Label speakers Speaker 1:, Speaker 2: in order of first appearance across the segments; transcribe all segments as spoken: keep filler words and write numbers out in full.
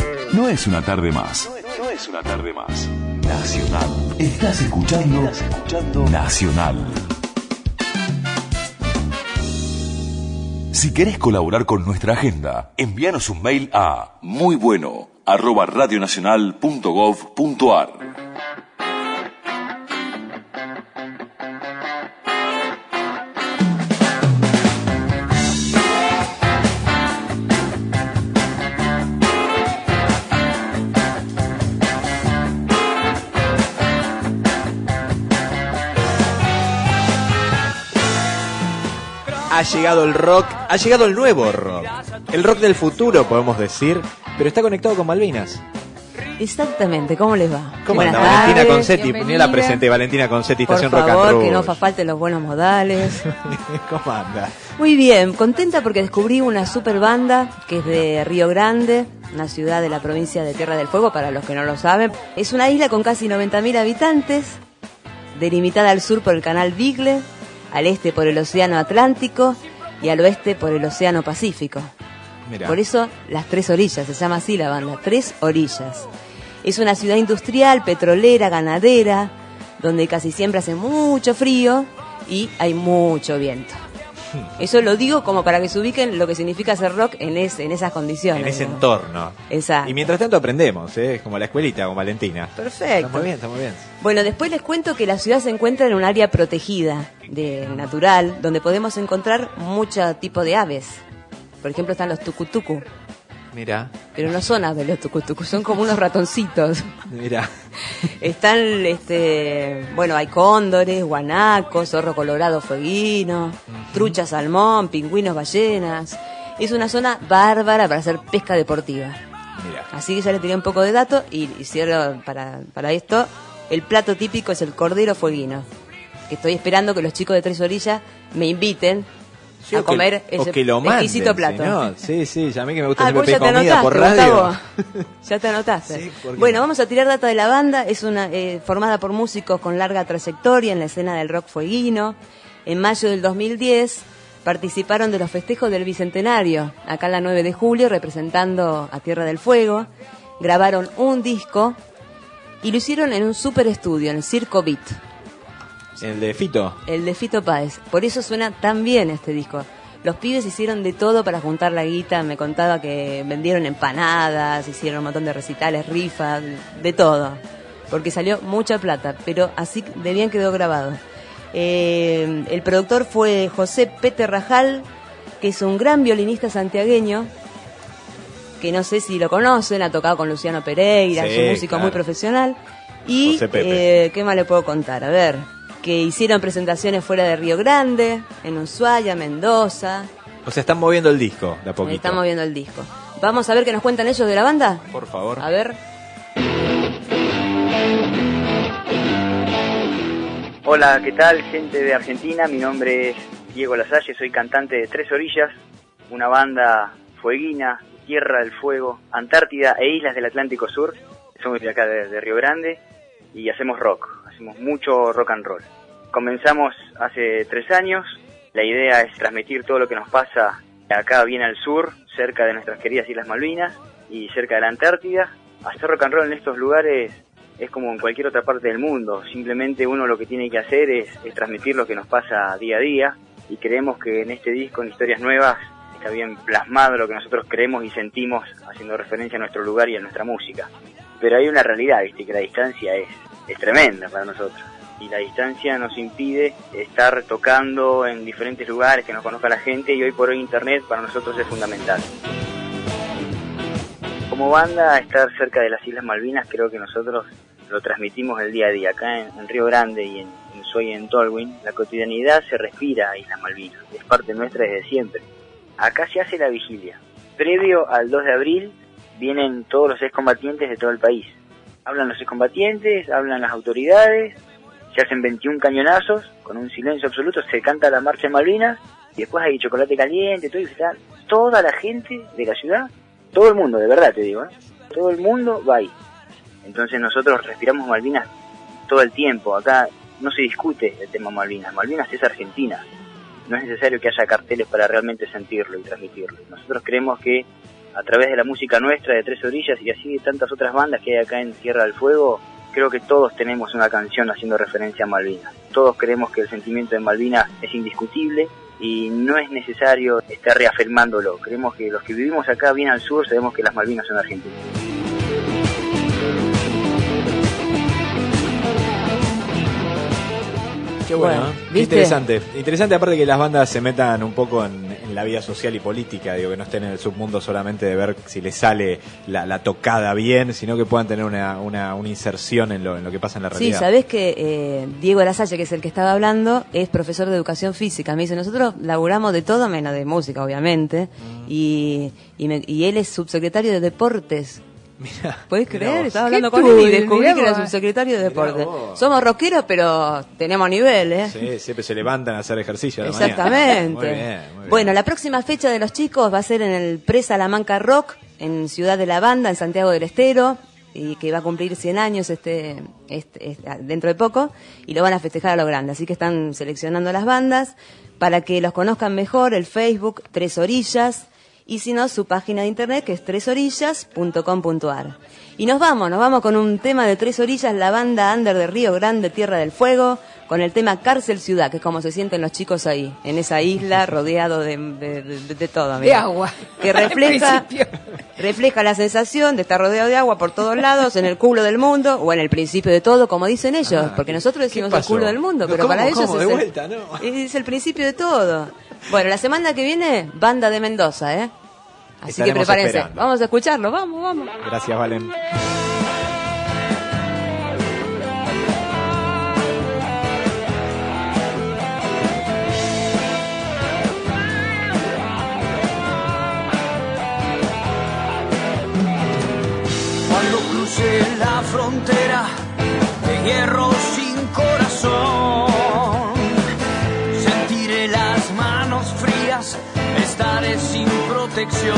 Speaker 1: No es una tarde más. No, no es una tarde más. Nacional. Estás escuchando, Estás escuchando Nacional. Si querés colaborar con nuestra agenda, envíanos un mail a muybueno arroba radionacional punto gov punto ar.
Speaker 2: Ha llegado el rock, ha llegado el nuevo rock, el rock del futuro podemos decir, pero está conectado con Malvinas.
Speaker 3: Exactamente, ¿cómo les va?
Speaker 2: ¿Cómo
Speaker 3: Buenas
Speaker 2: anda?
Speaker 3: tardes,
Speaker 2: Valentina Concetti,
Speaker 3: bienvenida.
Speaker 2: ni la presenté, Valentina Concetti,
Speaker 3: Por
Speaker 2: Estación Rock and
Speaker 3: favor,
Speaker 2: Roll.
Speaker 3: que no fa- falten los buenos modales.
Speaker 2: ¿Cómo anda?
Speaker 3: Muy bien, contenta porque descubrí una super banda que es de Río Grande, una ciudad de la provincia de Tierra del Fuego, para los que no lo saben. Es una isla con casi noventa mil habitantes, delimitada al sur por el canal Beagle, al este por el océano Atlántico y al oeste por el océano Pacífico.
Speaker 2: Mirá.
Speaker 3: Por eso las Tres Orillas, se llama así la banda, Tres Orillas. Es una ciudad industrial, petrolera, ganadera, donde casi siempre hace mucho frío y hay mucho viento. Eso lo digo como para que se ubiquen lo que significa hacer rock en, es, en esas condiciones.
Speaker 2: En ese
Speaker 3: ¿no?
Speaker 2: entorno.
Speaker 3: Exacto.
Speaker 2: Y mientras tanto aprendemos, ¿eh? Como la escuelita con Valentina.
Speaker 3: Perfecto.
Speaker 2: Está muy bien, está muy bien.
Speaker 3: Bueno, después les cuento que la ciudad se encuentra en un área protegida, de natural, donde podemos encontrar mucho tipo de aves. Por ejemplo, están los tucutucu,
Speaker 2: Mira,
Speaker 3: pero no son aves los tucutucu, son como unos ratoncitos.
Speaker 2: mira.
Speaker 3: Están, este, bueno, hay cóndores, guanacos, zorro colorado fueguino, trucha salmón, pingüinos, ballenas. Es una zona bárbara para hacer pesca deportiva.
Speaker 2: Mira.
Speaker 3: Así que ya les tiré un poco de datos y hicieron para, para esto. El plato típico es el cordero fueguino, que estoy esperando que los chicos de Tres Orillas me inviten
Speaker 2: Sí,
Speaker 3: a
Speaker 2: o que-
Speaker 3: comer
Speaker 2: o
Speaker 3: ese
Speaker 2: que lo manden,
Speaker 3: exquisito plato.
Speaker 2: si no, sí, sí, ya a mí que me gusta
Speaker 3: Ah,
Speaker 2: siempre
Speaker 3: vos ya
Speaker 2: pedir
Speaker 3: te
Speaker 2: comida por
Speaker 3: anotaste,
Speaker 2: radio.
Speaker 3: Gustavo. Ya te anotaste.
Speaker 2: Sí, ¿por qué
Speaker 3: bueno,
Speaker 2: no?
Speaker 3: vamos a tirar data de la banda. Es una eh, formada por músicos con larga trayectoria en la escena del rock fueguino. En mayo del dos mil diez participaron de los festejos del Bicentenario, acá en la nueve de julio, representando a Tierra del Fuego. Grabaron un disco y lo hicieron en un super estudio, en el Circo Beat,
Speaker 2: El de Fito.
Speaker 3: el de Fito Páez. Por eso suena tan bien este disco. Los pibes hicieron de todo para juntar la guita. Me contaba que vendieron empanadas, hicieron un montón de recitales, rifas, de todo. Porque salió mucha plata, pero así de bien quedó grabado. Eh, el productor fue José Pete Rajal, que es un gran violinista santiagueño, que no sé si lo conocen, ha tocado con Luciano Pereira,
Speaker 2: Sí,
Speaker 3: es un músico
Speaker 2: claro.
Speaker 3: muy profesional. Y,
Speaker 2: José Pepe.
Speaker 3: eh, ¿qué más le puedo contar? A ver, que hicieron presentaciones fuera de Río Grande, en Ushuaia, Mendoza.
Speaker 2: O sea, están moviendo el disco de a poquito.
Speaker 3: Estamos viendo el disco. Vamos a ver qué nos cuentan ellos de la banda.
Speaker 2: Por favor.
Speaker 3: A ver.
Speaker 4: Hola, ¿qué tal, gente de Argentina? Mi nombre es Diego Lasalle, soy cantante de Tres Orillas, una banda fueguina, Tierra del Fuego, Antártida e Islas del Atlántico Sur. Somos de acá de, de Río Grande y hacemos rock, hacemos mucho rock and roll. Comenzamos hace tres años, la idea es transmitir todo lo que nos pasa acá bien al sur, cerca de nuestras queridas Islas Malvinas y cerca de la Antártida. Hacer rock and roll en estos lugares es como en cualquier otra parte del mundo, simplemente uno lo que tiene que hacer es, es transmitir lo que nos pasa día a día, y creemos que en este disco, en Historias Nuevas, está bien plasmado lo que nosotros creemos y sentimos, haciendo referencia a nuestro lugar y a nuestra música. Pero hay una realidad, viste, que la distancia es, es tremenda para nosotros, y la distancia nos impide estar tocando en diferentes lugares, que nos conozca la gente, y hoy por hoy internet para nosotros es fundamental. Como banda, estar cerca de las Islas Malvinas creo que nosotros lo transmitimos el día a día. Acá en, en Río Grande y en, en Ushuaia y en Tolwyn, la cotidianidad se respira a Islas Malvinas, es parte nuestra desde siempre. Acá se hace la vigilia. Previo al dos de abril vienen todos los excombatientes de todo el país. Hablan los excombatientes, hablan las autoridades, se hacen veintiún cañonazos con un silencio absoluto, se canta la marcha de Malvinas y después hay chocolate caliente, todo, y está toda la gente de la ciudad, todo el mundo, de verdad te digo, ¿eh? Todo el mundo va ahí. Entonces nosotros respiramos Malvinas todo el tiempo. Acá no se discute el tema Malvinas. Malvinas es Argentina. No es necesario que haya carteles para realmente sentirlo y transmitirlo. Nosotros creemos que a través de la música nuestra de Tres Orillas y así de tantas otras bandas que hay acá en Tierra del Fuego, creo que todos tenemos una canción haciendo referencia a Malvinas. Todos creemos que el sentimiento de Malvinas es indiscutible y no es necesario estar reafirmándolo. Creemos que los que vivimos acá bien al sur sabemos que las Malvinas son argentinas.
Speaker 2: Qué bueno,
Speaker 3: Bueno,
Speaker 2: ¿eh? Qué
Speaker 3: ¿viste?
Speaker 2: interesante. Interesante aparte que las bandas se metan un poco en, en la vida social y política, digo, que no estén en el submundo solamente de ver si les sale la, la tocada bien, sino que puedan tener una, una, una inserción en lo, en lo que pasa en la
Speaker 3: Sí,
Speaker 2: realidad.
Speaker 3: sabés que eh, Diego Lasalle, que es el que estaba hablando, es profesor de educación física. Me dice, nosotros laburamos de todo menos de música, obviamente,
Speaker 2: Mm.
Speaker 3: y, y, me- y él es subsecretario de deportes.
Speaker 2: Mirá,
Speaker 3: ¿Podés
Speaker 2: mirá
Speaker 3: creer?
Speaker 2: vos.
Speaker 3: Estaba
Speaker 5: Qué
Speaker 3: hablando con él y
Speaker 5: turbio,
Speaker 3: descubrí
Speaker 5: mirá
Speaker 3: que era
Speaker 5: vos.
Speaker 3: subsecretario de
Speaker 2: Mirá
Speaker 3: deportes.
Speaker 2: vos.
Speaker 3: Somos rockeros, pero tenemos nivel, ¿eh?
Speaker 2: Sí, siempre se levantan a hacer ejercicio a la mañana.
Speaker 3: Exactamente.
Speaker 2: Muy bien, muy bien.
Speaker 3: Bueno, la próxima fecha de los chicos va a ser en el Presa Salamanca Rock, en Ciudad de la Banda, en Santiago del Estero, y que va a cumplir cien años este, este, este- dentro de poco, y lo van a festejar a lo grande. Así que están seleccionando las bandas para que los conozcan mejor, el Facebook Tres Orillas, y si no, su página de internet, que es tres orillas punto com punto a r. Y nos vamos, nos vamos con un tema de Tres Orillas, la banda under de Río Grande, Tierra del Fuego, con el tema Cárcel Ciudad, que es como se sienten los chicos ahí, en esa isla, rodeado de, de, de- de todo.
Speaker 5: De
Speaker 3: mirá.
Speaker 5: agua.
Speaker 3: Que
Speaker 5: Al
Speaker 3: refleja,
Speaker 5: principio.
Speaker 3: refleja la sensación de estar rodeado de agua por todos lados, en el culo del mundo, o en el principio de todo, como dicen ellos,
Speaker 2: Ah,
Speaker 3: porque
Speaker 2: ¿qué-
Speaker 3: nosotros
Speaker 2: qué
Speaker 3: decimos el
Speaker 2: pasó?
Speaker 3: culo del mundo,
Speaker 2: No,
Speaker 3: pero
Speaker 2: ¿cómo,
Speaker 3: para ellos
Speaker 2: cómo?
Speaker 3: es,
Speaker 2: De
Speaker 3: el,
Speaker 2: vuelta, ¿no?
Speaker 3: es el principio de todo. Bueno, la semana que viene, banda de Mendoza, ¿eh? Así
Speaker 2: Estaremos
Speaker 3: que prepárense.
Speaker 2: esperando.
Speaker 3: Vamos a escucharlo, vamos, vamos.
Speaker 2: Gracias, Valen.
Speaker 6: Cuando crucé la frontera de hierro sin corazón, sentiré las manos frías, estaré sin protección.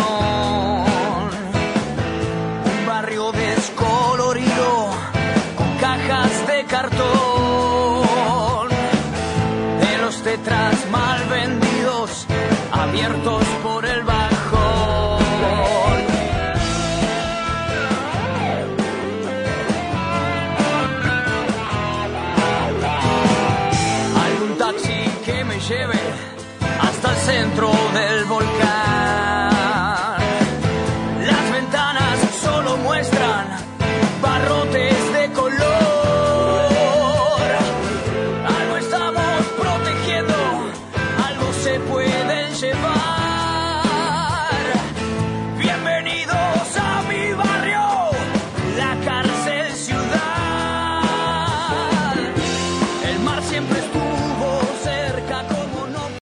Speaker 6: Un barrio descolorido con cajas de cartón, de los tetras mal vendidos, abiertos por el bajón. Algún taxi que me lleve hasta el centro del volcán. Las ventanas solo muestran barrotes de color. Algo estamos protegiendo, algo se pueden llevar. Bienvenidos a mi barrio, la cárcel ciudad. El mar siempre estuvo